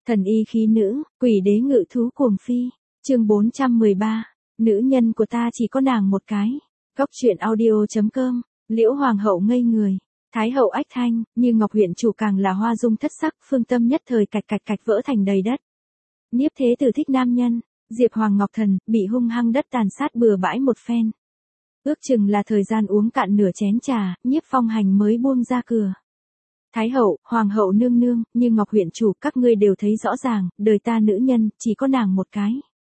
Thần y khí nữ, quỷ đế ngự thú cuồng phi. Chương 413. Nữ nhân của ta chỉ có nàng một cái. Góc truyện audio.com. Liễu hoàng hậu ngây người. Thái hậu ách thanh, như ngọc huyện chủ càng là hoa dung thất sắc, phương tâm nhất thời cạch cạch cạch vỡ thành đầy đất. Nhiếp thế tử thích nam nhân, Diệp Hoàng Ngọc Thần bị hung hăng đất tàn sát bừa bãi một phen. Ước chừng là thời gian uống cạn nửa chén trà, Nhiếp Phong Hành mới buông ra cửa. Thái hậu, hoàng hậu nương nương, như ngọc huyện chủ, các ngươi đều thấy rõ ràng, đời ta nữ nhân, chỉ có nàng một cái.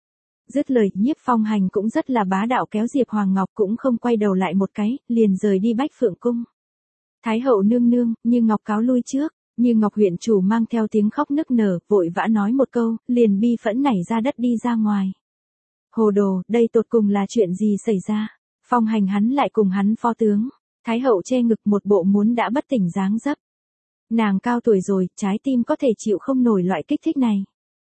Dứt lời, Nhiếp Phong Hành cũng rất là bá đạo kéo Diệp Hoàng Ngọc cũng không quay đầu lại một cái, liền rời đi Bách Phượng Cung. Thái hậu nương nương, như ngọc cáo lui trước, như ngọc huyện chủ mang theo tiếng khóc nức nở, vội vã nói một câu, liền bi phẫn nảy ra đất đi ra ngoài. Hồ đồ, đây tột cùng là chuyện gì xảy ra? Phong Hành hắn lại cùng hắn phó tướng. Thái hậu che ngực một bộ muốn đã bất tỉnh dáng dấp. Nàng cao tuổi rồi, trái tim có thể chịu không nổi loại kích thích này.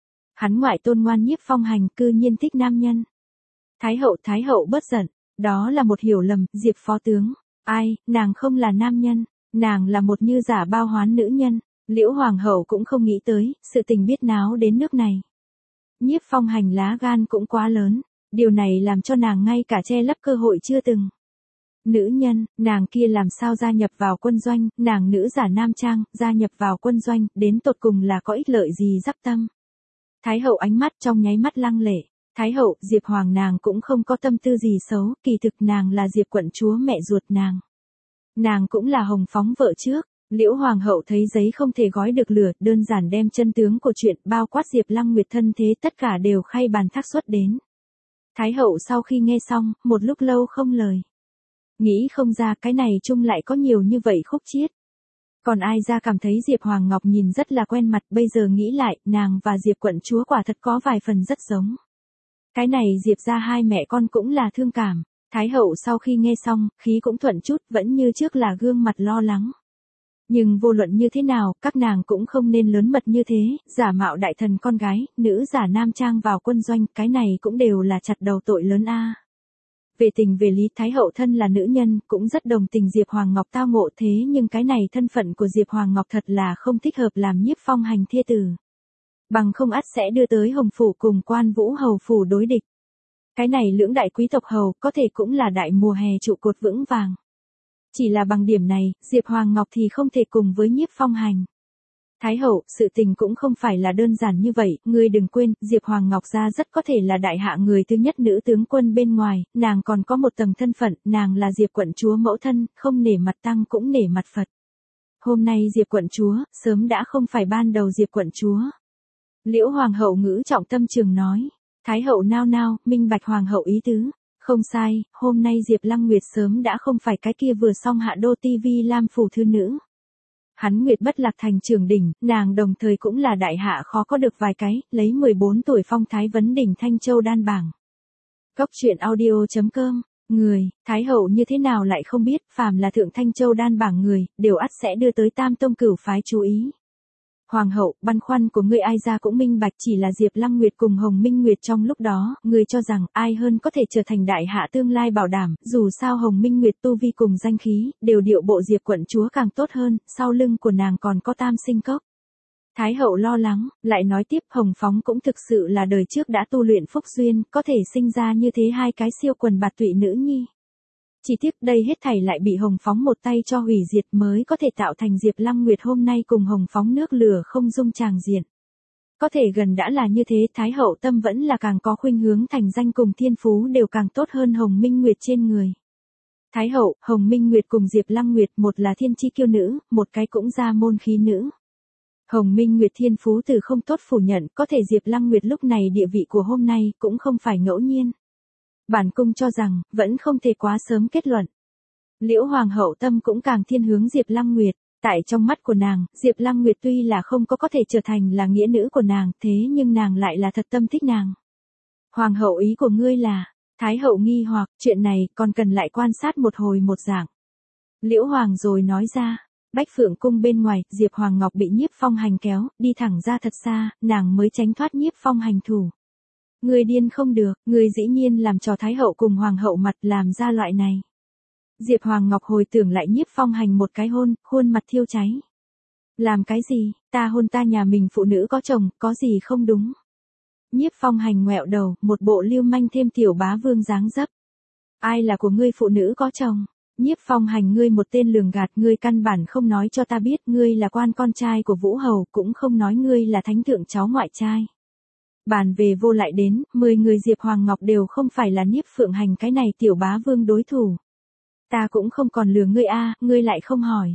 Hắn ngoại tôn ngoan Nhiếp Phong Hành cư nhiên thích nam nhân. Thái hậu bớt giận, đó là một hiểu lầm, Diệp phó tướng. Ai, nàng không là nam nhân, nàng là một như giả bao hoán nữ nhân. Liễu hoàng hậu cũng không nghĩ tới, sự tình biết náo đến nước này. Nhiếp Phong Hành lá gan cũng quá lớn, điều này làm cho nàng ngay cả che lấp cơ hội chưa từng. Nữ nhân, nàng kia làm sao gia nhập vào quân doanh, nàng nữ giả nam trang, gia nhập vào quân doanh, đến tột cùng là có ích lợi gì dắp tâm. Thái hậu ánh mắt trong nháy mắt lăng lệ. Thái hậu, Diệp Hoàng nàng cũng không có tâm tư gì xấu, kỳ thực nàng là Diệp quận chúa mẹ ruột nàng. Nàng cũng là Hồng Phóng vợ trước. Liễu hoàng hậu thấy giấy không thể gói được lửa, đơn giản đem chân tướng của chuyện bao quát Diệp Lăng Nguyệt thân thế tất cả đều khay bàn thác xuất đến. Thái hậu sau khi nghe xong, một lúc lâu không lời. Nghĩ không ra cái này chung lại có nhiều như vậy khúc chiết. Còn ai ra cảm thấy Diệp Hoàng Ngọc nhìn rất là quen mặt, bây giờ nghĩ lại, nàng và Diệp quận chúa quả thật có vài phần rất giống. Cái này Diệp ra hai mẹ con cũng là thương cảm. Thái hậu sau khi nghe xong, khí cũng thuận chút, vẫn như trước là gương mặt lo lắng. Nhưng vô luận như thế nào, các nàng cũng không nên lớn mật như thế, giả mạo đại thần con gái, nữ giả nam trang vào quân doanh, cái này cũng đều là chặt đầu tội lớn a. Về tình về lý, Thái hậu thân là nữ nhân, cũng rất đồng tình Diệp Hoàng Ngọc tao ngộ, thế nhưng cái này thân phận của Diệp Hoàng Ngọc thật là không thích hợp làm Nhiếp Phong Hành thê tử. Bằng không ắt sẽ đưa tới Hồng phủ cùng Quan Vũ hầu phủ đối địch. Cái này lưỡng đại quý tộc hầu có thể cũng là đại mùa hè trụ cột vững vàng. Chỉ là bằng điểm này, Diệp Hoàng Ngọc thì không thể cùng với Nhiếp Phong Hành. Thái hậu, sự tình cũng không phải là đơn giản như vậy, ngươi đừng quên, Diệp Hoàng Ngọc gia rất có thể là đại hạ người thứ nhất nữ tướng quân bên ngoài, nàng còn có một tầng thân phận, nàng là Diệp quận chúa mẫu thân, không nể mặt tăng cũng nể mặt Phật. Hôm nay Diệp quận chúa, sớm đã không phải ban đầu Diệp quận chúa. Liễu hoàng hậu ngữ trọng tâm trường nói. Thái hậu nao nao, minh bạch hoàng hậu ý tứ. Không sai, hôm nay Diệp Lăng Nguyệt sớm đã không phải cái kia vừa xong hạ đô tivi lam phủ thư nữ. Hắn Nguyệt bất lạc thành trường đỉnh, nàng đồng thời cũng là đại hạ khó có được vài cái, lấy 14 tuổi phong thái vấn đỉnh Thanh Châu đan bảng. Góc truyện audio.com, người, Thái hậu như thế nào lại không biết, phàm là thượng Thanh Châu đan bảng người, đều ắt sẽ đưa tới Tam Tông Cửu phái chú ý. Hoàng hậu, băn khoăn của ngươi ai ra cũng minh bạch, chỉ là Diệp Lăng Nguyệt cùng Hồng Minh Nguyệt trong lúc đó, ngươi cho rằng ai hơn có thể trở thành đại hạ tương lai bảo đảm, dù sao Hồng Minh Nguyệt tu vi cùng danh khí, đều điệu bộ Diệp quận chúa càng tốt hơn, sau lưng của nàng còn có Tam Sinh Cốc. Thái hậu lo lắng, lại nói tiếp Hồng Phóng cũng thực sự là đời trước đã tu luyện phúc duyên, có thể sinh ra như thế hai cái siêu quần bạt tụy nữ nhi. Chỉ tiếc đây hết thảy lại bị Hồng Phóng một tay cho hủy diệt mới có thể tạo thành Diệp Lăng Nguyệt hôm nay cùng Hồng Phóng nước lửa không dung tràng diện. Có thể gần đã là như thế, Thái hậu tâm vẫn là càng có khuynh hướng thành danh cùng thiên phú đều càng tốt hơn Hồng Minh Nguyệt trên người. Thái hậu, Hồng Minh Nguyệt cùng Diệp Lăng Nguyệt một là thiên chi kiêu nữ, một cái cũng ra môn khí nữ. Hồng Minh Nguyệt thiên phú từ không tốt phủ nhận, có thể Diệp Lăng Nguyệt lúc này địa vị của hôm nay cũng không phải ngẫu nhiên. Bản cung cho rằng, vẫn không thể quá sớm kết luận. Liễu hoàng hậu tâm cũng càng thiên hướng Diệp Lăng Nguyệt, tại trong mắt của nàng, Diệp Lăng Nguyệt tuy là không có thể trở thành là nghĩa nữ của nàng, thế nhưng nàng lại là thật tâm thích nàng. Hoàng hậu ý của ngươi là, Thái hậu nghi hoặc, chuyện này còn cần lại quan sát một hồi một dạng. Liễu hoàng rồi nói ra, Bách Phượng Cung bên ngoài, Diệp Hoàng Ngọc bị Nhiếp Phong Hành kéo, đi thẳng ra thật xa, nàng mới tránh thoát Nhiếp Phong Hành thủ. Người điên không được, người dĩ nhiên làm cho Thái hậu cùng Hoàng hậu mặt làm ra loại này. Diệp Hoàng Ngọc hồi tưởng lại Nhiếp Phong Hành một cái hôn, khuôn mặt thiêu cháy. Làm cái gì, Ta hôn ta nhà mình phụ nữ có chồng, có gì không đúng. Nhiếp Phong Hành ngoẹo đầu, một bộ lưu manh thêm tiểu bá vương dáng dấp. Ai là của ngươi phụ nữ có chồng? Nhiếp Phong Hành, ngươi một tên lường gạt, ngươi căn bản không nói cho ta biết ngươi là quan con trai của Vũ Hầu, cũng không nói ngươi là thánh thượng cháu ngoại trai. Bàn về vô lại đến, 10 người Diệp Hoàng Ngọc đều không phải là Nhiếp Phượng Hành cái này tiểu bá vương đối thủ. Ta cũng không còn lừa ngươi a, ngươi lại không hỏi.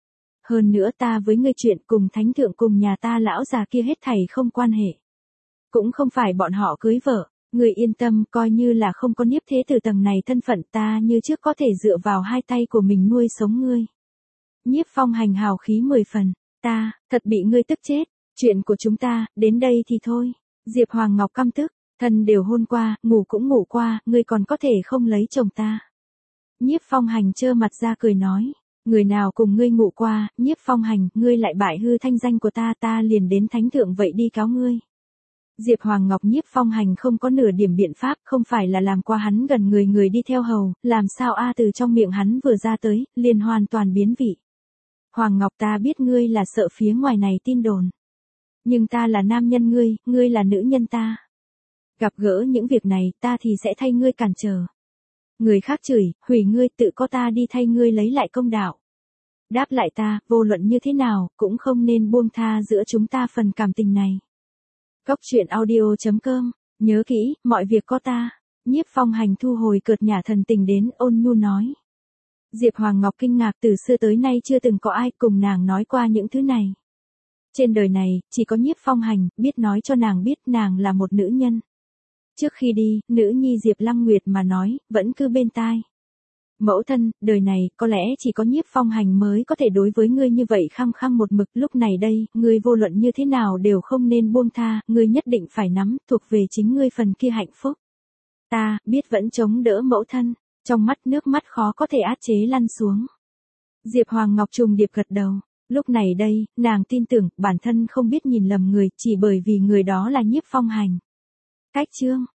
Hơn nữa ta với ngươi chuyện cùng thánh thượng cùng nhà ta lão già kia hết thảy không quan hệ. Cũng không phải bọn họ cưới vợ, ngươi yên tâm, coi như là không có Nhiếp thế tử tầng này thân phận, ta như trước có thể dựa vào hai tay của mình nuôi sống ngươi. Nhiếp Phong Hành hào khí 10 phần, ta, thật bị ngươi tức chết, chuyện của chúng ta, đến đây thì thôi. Diệp Hoàng Ngọc căm tức, thân đều hôn qua, ngủ cũng ngủ qua, ngươi còn có thể không lấy chồng ta. Nhiếp Phong Hành trơ mặt ra cười nói, người nào cùng ngươi ngủ qua, Nhiếp Phong Hành, ngươi lại bại hư thanh danh của ta, ta liền đến thánh thượng vậy đi cáo ngươi. Diệp Hoàng Ngọc, Nhiếp Phong Hành không có nửa điểm biện pháp, không phải là làm qua hắn gần người đi theo hầu, làm sao a từ trong miệng hắn vừa ra tới, liền hoàn toàn biến vị. Hoàng Ngọc, ta biết ngươi là sợ phía ngoài này tin đồn. Nhưng ta là nam nhân ngươi là nữ nhân ta. Gặp gỡ những việc này, ta thì sẽ thay ngươi cản trở. Người khác chửi, hủy ngươi, tự có ta đi thay ngươi lấy lại công đạo. Đáp lại ta, vô luận như thế nào, cũng không nên buông tha giữa chúng ta phần cảm tình này. Cốc truyện audio.com, nhớ kỹ, mọi việc có ta. Nhiếp Phong Hành thu hồi cợt nhả thần tình đến, ôn nhu nói. Diệp Hoàng Ngọc kinh ngạc, từ xưa tới nay chưa từng có ai cùng nàng nói qua những thứ này. Trên đời này, chỉ có Nhiếp Phong Hành, biết nói cho nàng biết nàng là một nữ nhân. Trước khi đi, nữ nhi Diệp Lăng Nguyệt mà nói, vẫn cứ bên tai. Mẫu thân, đời này, có lẽ chỉ có Nhiếp Phong Hành mới có thể đối với ngươi như vậy khăng khăng một mực, lúc này đây, ngươi vô luận như thế nào đều không nên buông tha, ngươi nhất định phải nắm, thuộc về chính ngươi phần kia hạnh phúc. Ta, biết vẫn chống đỡ mẫu thân, trong mắt nước mắt khó có thể át chế lăn xuống. Diệp Hoàng Ngọc trùng điệp gật đầu. Lúc này đây, nàng tin tưởng, bản thân không biết nhìn lầm người, chỉ bởi vì người đó là Nhiếp Phong Hành. Cách chương